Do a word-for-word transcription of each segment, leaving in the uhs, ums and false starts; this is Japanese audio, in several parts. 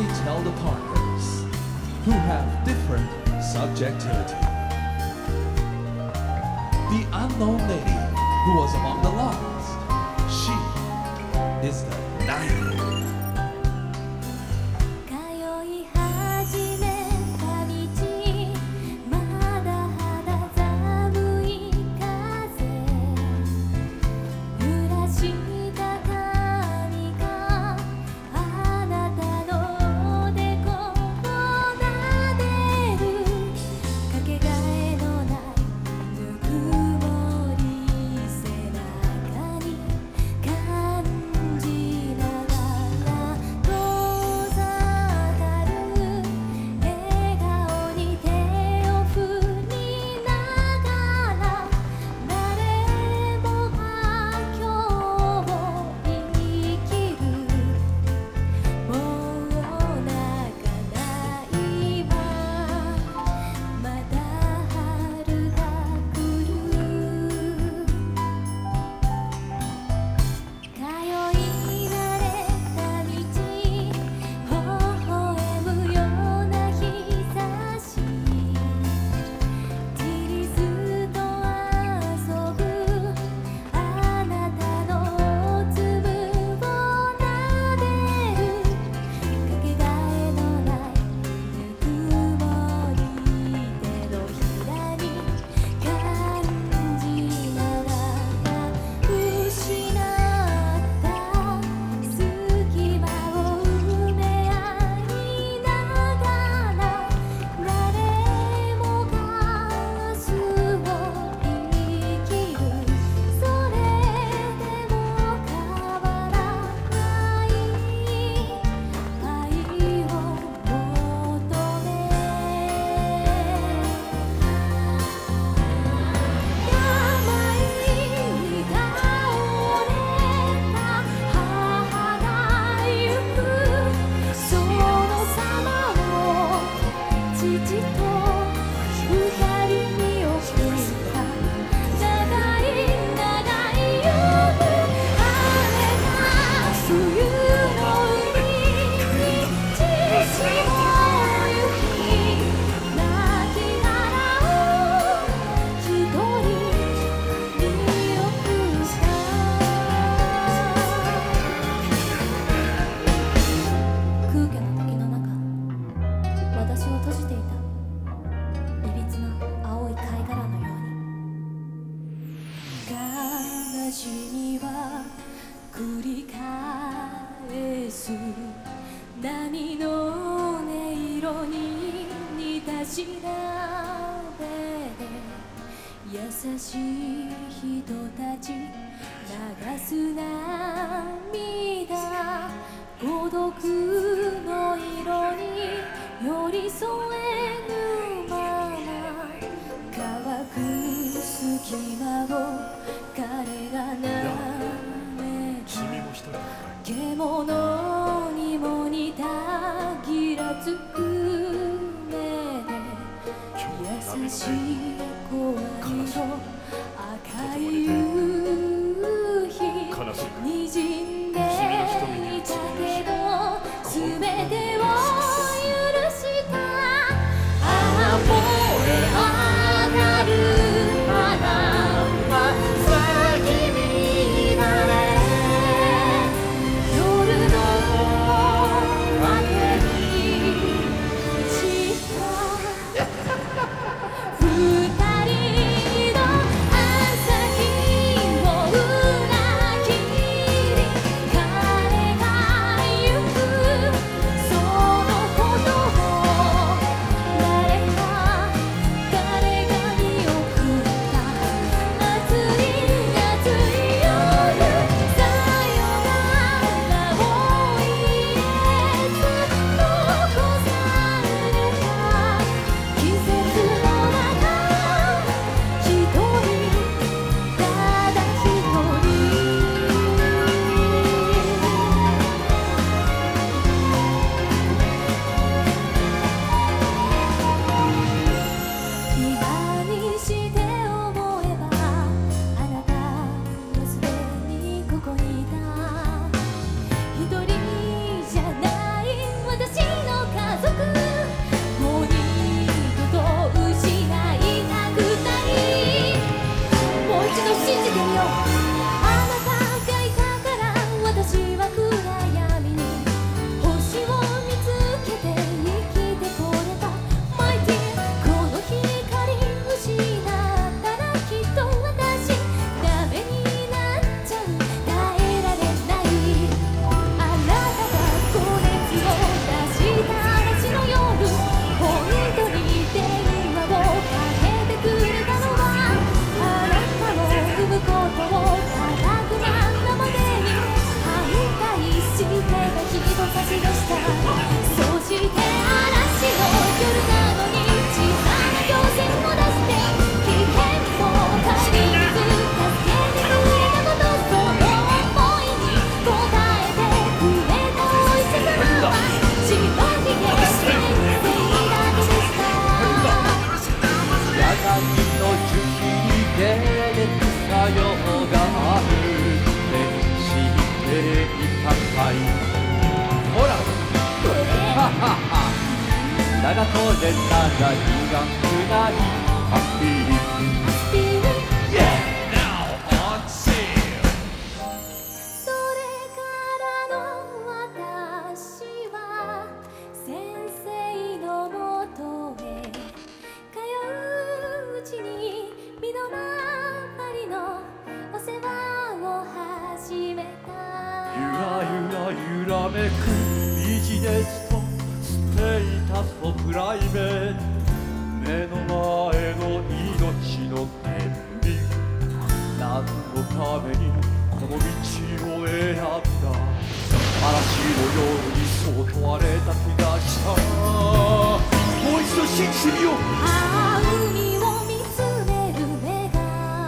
only tell the partners who have different subjectivity. The unknown lady who was among the lost, she is the night. 繰り返す波の音色に似た調べで優しい人たち流す涙孤独の色に寄り添えぬまま乾く隙間を彼がな獣にも似たぎらつく目で優しい声色赤い夕日にじんでいたけど全てを許したあふれ上がる花は咲き乱れ二人の朝日を裏切りだが当然なら苦くないハッピー。 Now on sale. それからの私は先生のもとへ通ううちに身の回りのお世話を始めた。 ゆらゆら揺らめくビジネスとステータスとプライベート、目の前の命の天秤、何のためにこの道を選んだ。嵐のようにそう問われた気がした。もう一度信じてみよう。 ああ海を見つめる目が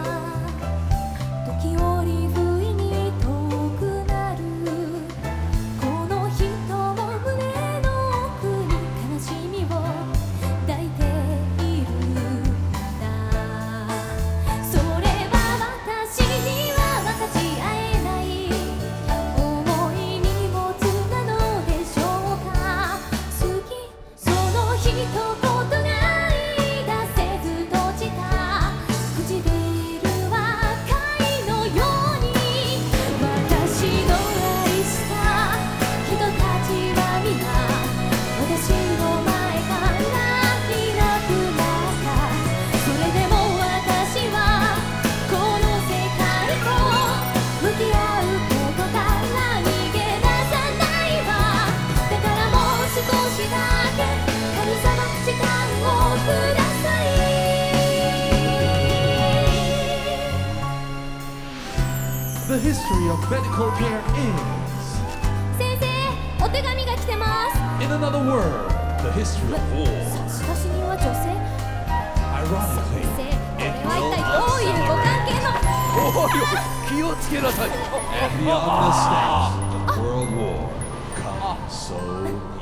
時折不意に遠くなる。この人も胸の奥に悲しみを抱いているんだ。それは私には分かち合えない重い荷物なのでしょうか。好きその一言が言い出せず閉じた唇は貝のように、私の愛した人たちは皆私の前からいなくなった。それでも私はこの世界と向き合うことから逃げ出さないわ。だからもう少しだけ神様時間をください。 The history of medical care is, 先生お手紙が来てます。 in another word, the history of war. しかし人は女性。 Ironically, 先生こ it れは一 will 体どういうご関係の。 おい、気をつけなさい。 and beyond the steps of World War comes so